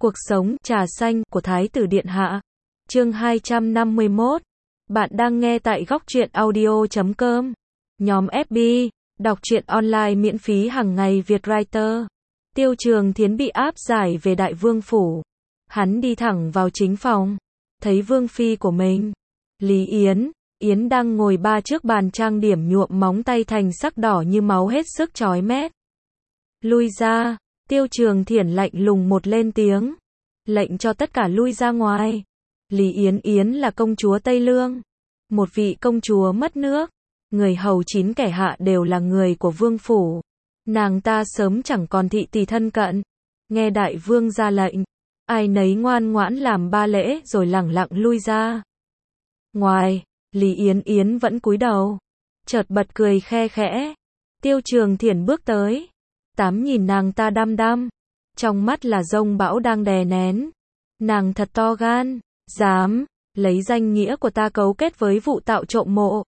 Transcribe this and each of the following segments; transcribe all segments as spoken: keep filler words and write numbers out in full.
Cuộc sống, trà xanh, của Thái tử Điện Hạ. Chương hai trăm năm mươi mốt. Bạn đang nghe tại góc truyện audio chấm com. Nhóm ép bê, đọc truyện online miễn phí hàng ngày Việt Writer. Tiêu Trường Thiến bị áp giải về Đại Vương Phủ. Hắn đi thẳng vào chính phòng. Thấy Vương Phi của mình. Lý Yến. Yến đang ngồi ba trước bàn trang điểm nhuộm móng tay thành sắc đỏ như máu hết sức chói mét. Lui ra. Tiêu Trường Thiển lạnh lùng một lên tiếng. Lệnh cho tất cả lui ra ngoài. Lý Yến Yến là công chúa Tây Lương. Một vị công chúa mất nước. Người hầu chín kẻ hạ đều là người của vương phủ. Nàng ta sớm chẳng còn thị tỳ thân cận. Nghe đại vương ra lệnh. Ai nấy ngoan ngoãn làm ba lễ rồi lẳng lặng lui ra. Ngoài, Lý Yến Yến vẫn cúi đầu. Chợt bật cười khe khẽ. Tiêu Trường Thiển bước tới. Tám nhìn nàng ta đăm đăm. Trong mắt là dông bão đang đè nén. Nàng thật to gan. Dám. Lấy danh nghĩa của ta cấu kết với vụ tạo trộm mộ.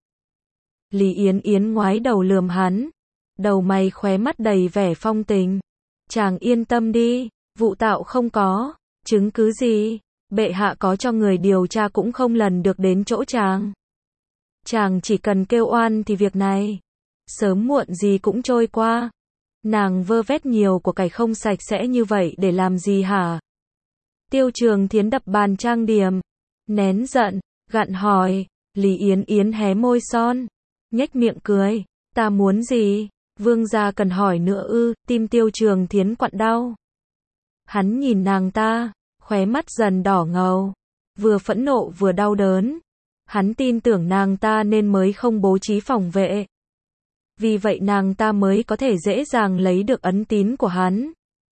Lý Yến Yến ngoái đầu lườm hắn. Đầu mày khóe mắt đầy vẻ phong tình. Chàng yên tâm đi. Vụ tạo không có. Chứng cứ gì. Bệ hạ có cho người điều tra cũng không lần được đến chỗ chàng. Chàng chỉ cần kêu oan thì việc này. Sớm muộn gì cũng trôi qua. Nàng vơ vét nhiều của cải không sạch sẽ như vậy để làm gì hả? Tiêu Trường Thiến đập bàn trang điểm. Nén giận, gặn hỏi. Lý Yến Yến hé môi son. Nhếch miệng cười. Ta muốn gì? Vương gia cần hỏi nữa ư? Tim Tiêu Trường Thiến quặn đau. Hắn nhìn nàng ta. Khóe mắt dần đỏ ngầu. Vừa phẫn nộ vừa đau đớn. Hắn tin tưởng nàng ta nên mới không bố trí phòng vệ. Vì vậy nàng ta mới có thể dễ dàng lấy được ấn tín của hắn.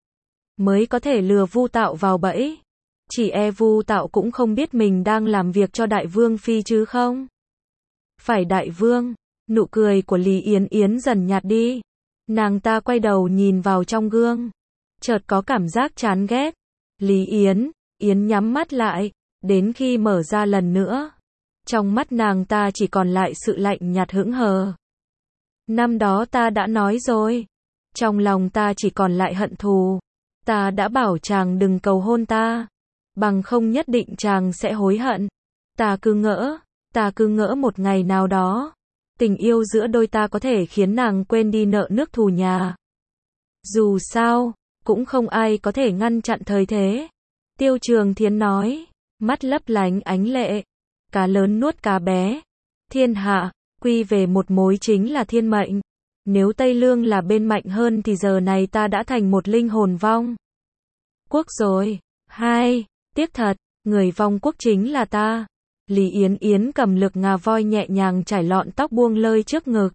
Mới có thể lừa Vu Tạo vào bẫy. Chỉ e Vu Tạo cũng không biết mình đang làm việc cho Đại Vương Phi chứ không? Phải Đại Vương. Nụ cười của Lý Yến Yến dần nhạt đi. Nàng ta quay đầu nhìn vào trong gương. Chợt có cảm giác chán ghét. Lý Yến. Yến nhắm mắt lại. Đến khi mở ra lần nữa. Trong mắt nàng ta chỉ còn lại sự lạnh nhạt hững hờ. Năm đó ta đã nói rồi. Trong lòng ta chỉ còn lại hận thù. Ta đã bảo chàng đừng cầu hôn ta. Bằng không nhất định chàng sẽ hối hận. Ta cứ ngỡ. Ta cứ ngỡ một ngày nào đó. Tình yêu giữa đôi ta có thể khiến nàng quên đi nợ nước thù nhà. Dù sao. Cũng không ai có thể ngăn chặn thời thế. Tiêu Trường Thiến nói. Mắt lấp lánh ánh lệ. Cá lớn nuốt cá bé. Thiên hạ. Quy về một mối chính là thiên mệnh. Nếu Tây Lương là bên mạnh hơn thì giờ này ta đã thành một linh hồn vong quốc rồi. Hai, tiếc thật, người vong quốc chính là ta. Lý Yến Yến cầm lược ngà voi nhẹ nhàng trải lọn tóc buông lơi trước ngực.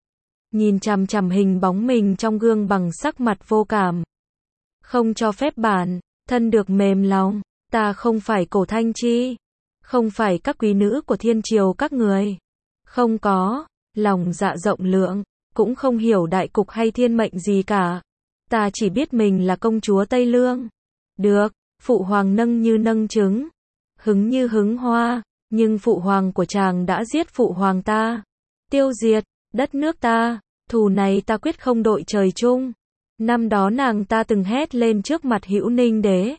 Nhìn chằm chằm hình bóng mình trong gương bằng sắc mặt vô cảm. Không cho phép bản thân được mềm lòng. Ta không phải Cổ Thanh Chi. Không phải các quý nữ của thiên triều các người. Không có, lòng dạ rộng lượng, cũng không hiểu đại cục hay thiên mệnh gì cả. Ta chỉ biết mình là công chúa Tây Lương. Được, phụ hoàng nâng như nâng trứng, hứng như hứng hoa, nhưng phụ hoàng của chàng đã giết phụ hoàng ta. Tiêu diệt, đất nước ta, thù này ta quyết không đội trời chung. Năm đó nàng ta từng hét lên trước mặt Hữu Ninh Đế.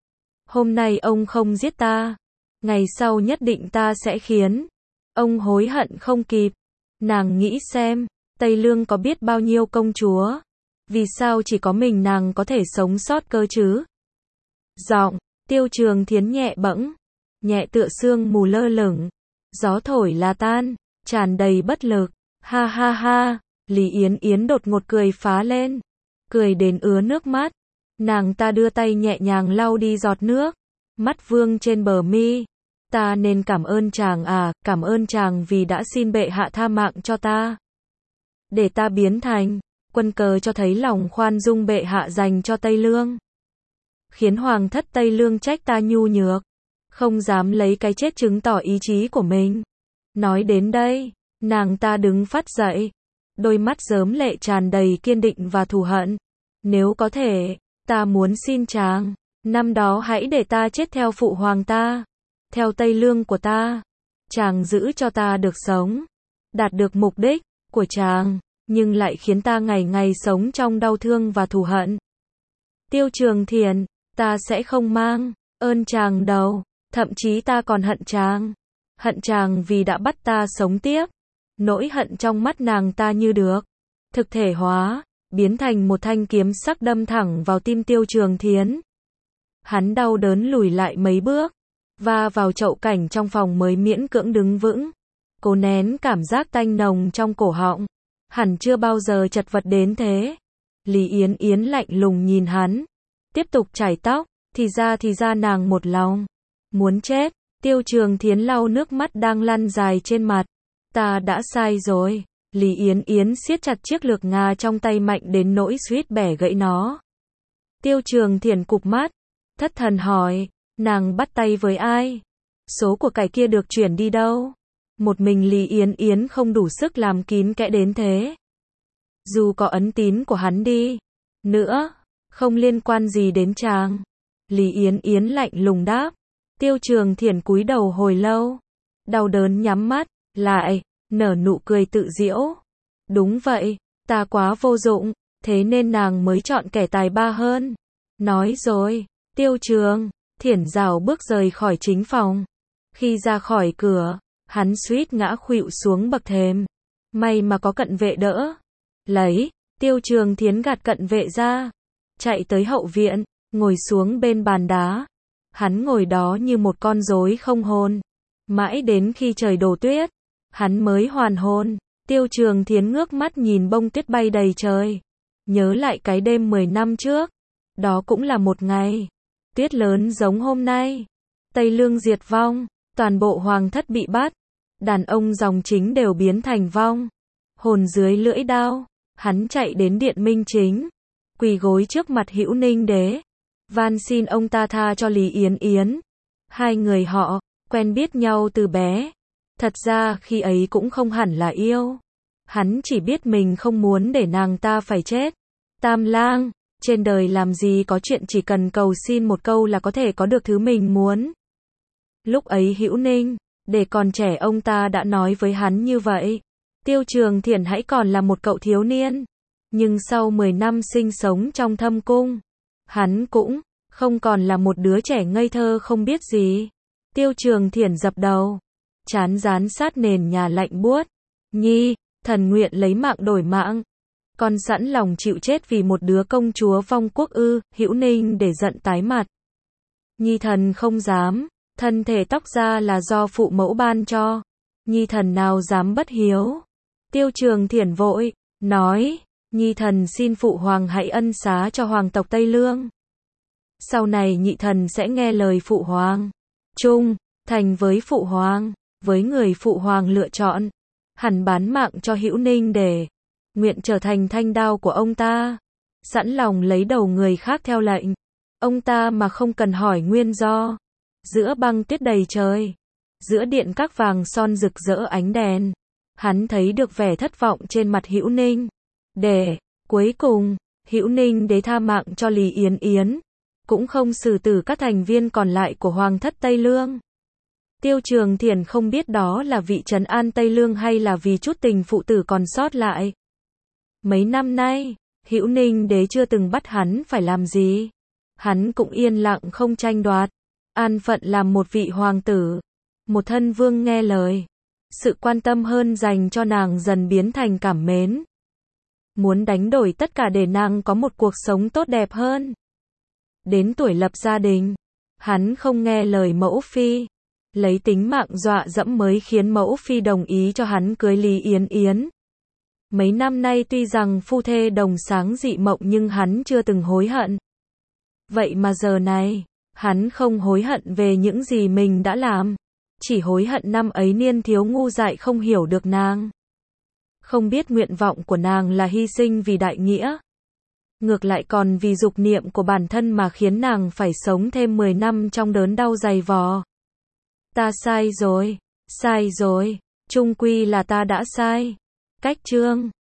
Hôm nay ông không giết ta, ngày sau nhất định ta sẽ khiến ông hối hận không kịp. Nàng nghĩ xem, Tây Lương có biết bao nhiêu công chúa. Vì sao chỉ có mình nàng có thể sống sót cơ chứ? Giọng, Tiêu Trường Thiến nhẹ bẫng. Nhẹ tựa sương mù lơ lửng. Gió thổi là tan, tràn đầy bất lực. Ha ha ha, Lý Yến Yến đột ngột cười phá lên. Cười đến ứa nước mắt. Nàng ta đưa tay nhẹ nhàng lau đi giọt nước. Mắt vương trên bờ mi. Ta nên cảm ơn chàng à, cảm ơn chàng vì đã xin bệ hạ tha mạng cho ta. Để ta biến thành quân cờ cho thấy lòng khoan dung bệ hạ dành cho Tây Lương. Khiến hoàng thất Tây Lương trách ta nhu nhược. Không dám lấy cái chết chứng tỏ ý chí của mình. Nói đến đây, nàng ta đứng phát dậy. Đôi mắt rớm lệ tràn đầy kiên định và thù hận. Nếu có thể, ta muốn xin chàng. Năm đó hãy để ta chết theo phụ hoàng ta. Theo Tây Lương của ta. Chàng giữ cho ta được sống. Đạt được mục đích của chàng. Nhưng lại khiến ta ngày ngày sống trong đau thương và thù hận. Tiêu Trường Thiền. ta sẽ không mang ơn chàng đâu, thậm chí ta còn hận chàng. Hận chàng vì đã bắt ta sống tiếp. Nỗi hận trong mắt nàng ta như được thực thể hóa, biến thành một thanh kiếm sắc đâm thẳng vào tim Tiêu Trường Thiến. Hắn đau đớn lùi lại mấy bước, va vào chậu cảnh trong phòng mới miễn cưỡng đứng vững. Cố nén cảm giác tanh nồng trong cổ họng. Hẳn chưa bao giờ chật vật đến thế. Lý Yến Yến lạnh lùng nhìn hắn, tiếp tục chải tóc, thì ra thì ra nàng một lòng muốn chết. Tiêu Trường Thiến lau nước mắt đang lăn dài trên mặt. Ta đã sai rồi. Lý Yến Yến siết chặt chiếc lược ngà trong tay mạnh đến nỗi suýt bẻ gãy nó. Tiêu Trường Thiến cụp mắt, thất thần hỏi, nàng bắt tay với ai? Số của cải kia được chuyển đi đâu? Một mình Lý Yến Yến không đủ sức làm kín kẽ đến thế. Dù có ấn tín của hắn đi nữa, không liên quan gì đến chàng. Lý Yến Yến lạnh lùng đáp. Tiêu Trường Thiển cúi đầu hồi lâu, đau đớn nhắm mắt lại, nở nụ cười tự giễu. Đúng vậy, ta quá vô dụng, thế nên nàng mới chọn kẻ tài ba hơn. Nói rồi, Tiêu Trường Thiển rảo bước rời khỏi chính phòng. Khi ra khỏi cửa, hắn suýt ngã khuỵu xuống bậc thềm. May mà có cận vệ đỡ lấy. Tiêu Trường Thiến gạt cận vệ ra, chạy tới hậu viện, ngồi xuống bên bàn đá. Hắn ngồi đó như một con rối không hồn. Mãi đến khi trời đổ tuyết, hắn mới hoàn hồn. Tiêu Trường Thiến ngước mắt nhìn bông tuyết bay đầy trời. Nhớ lại cái đêm mười năm trước. Đó cũng là một ngày tuyết lớn giống hôm nay. Tây Lương diệt vong, toàn bộ hoàng thất bị bắt. Đàn ông dòng chính đều biến thành vong hồn dưới lưỡi đao. Hắn chạy đến điện Minh Chính, quỳ gối trước mặt Hữu Ninh Đế, van xin ông ta tha cho Lý Yến Yến. Hai người họ quen biết nhau từ bé. Thật ra khi ấy cũng không hẳn là yêu. Hắn chỉ biết mình không muốn để nàng ta phải chết. Tam lang, trên đời làm gì có chuyện chỉ cần cầu xin một câu là có thể có được thứ mình muốn. Lúc ấy Hữu Ninh, để còn trẻ ông ta đã nói với hắn như vậy. Tiêu Trường Thiển hãy còn là một cậu thiếu niên. Nhưng sau mười năm sinh sống trong thâm cung, hắn cũng không còn là một đứa trẻ ngây thơ không biết gì. Tiêu Trường Thiển dập đầu, trán dán sát nền nhà lạnh buốt. Nhi, thần nguyện lấy mạng đổi mạng. Con sẵn lòng chịu chết vì một đứa công chúa vong quốc ư? Hữu Ninh để giận tái mặt. Nhi thần không dám, thân thể tóc ra là do phụ mẫu ban cho. Nhi thần nào dám bất hiếu. Tiêu Trường Thiển vội nói, Nhi thần xin phụ hoàng hãy ân xá cho hoàng tộc Tây Lương. Sau này nhị thần sẽ nghe lời phụ hoàng, trung thành với phụ hoàng, với người phụ hoàng lựa chọn. Hẳn bán mạng cho Hữu Ninh để nguyện trở thành thanh đao của ông ta, sẵn lòng lấy đầu người khác theo lệnh ông ta mà không cần hỏi nguyên do. Giữa băng tuyết đầy trời, giữa điện các vàng son rực rỡ ánh đèn, hắn thấy được vẻ thất vọng trên mặt Hữu Ninh. Để cuối cùng, Hữu Ninh Đế tha mạng cho Lý Yến Yến, cũng không xử tử các thành viên còn lại của hoàng thất Tây Lương. Tiêu Trường Thiển không biết đó là vị trấn an Tây Lương hay là vì chút tình phụ tử còn sót lại. Mấy năm nay, Hữu Ninh Đế chưa từng bắt hắn phải làm gì. Hắn cũng yên lặng không tranh đoạt, an phận làm một vị hoàng tử, một thân vương nghe lời. Sự quan tâm hơn dành cho nàng dần biến thành cảm mến. Muốn đánh đổi tất cả để nàng có một cuộc sống tốt đẹp hơn. Đến tuổi lập gia đình, hắn không nghe lời mẫu phi, lấy tính mạng dọa dẫm mới khiến mẫu phi đồng ý cho hắn cưới Lý Yến Yến. Mấy năm nay tuy rằng phu thê đồng sáng dị mộng nhưng hắn chưa từng hối hận. Vậy mà giờ này, hắn không hối hận về những gì mình đã làm, chỉ hối hận năm ấy niên thiếu ngu dại không hiểu được nàng. Không biết nguyện vọng của nàng là hy sinh vì đại nghĩa. Ngược lại còn vì dục niệm của bản thân mà khiến nàng phải sống thêm mười năm trong đớn đau dày vò. Ta sai rồi, sai rồi, chung quy là ta đã sai. Cách chương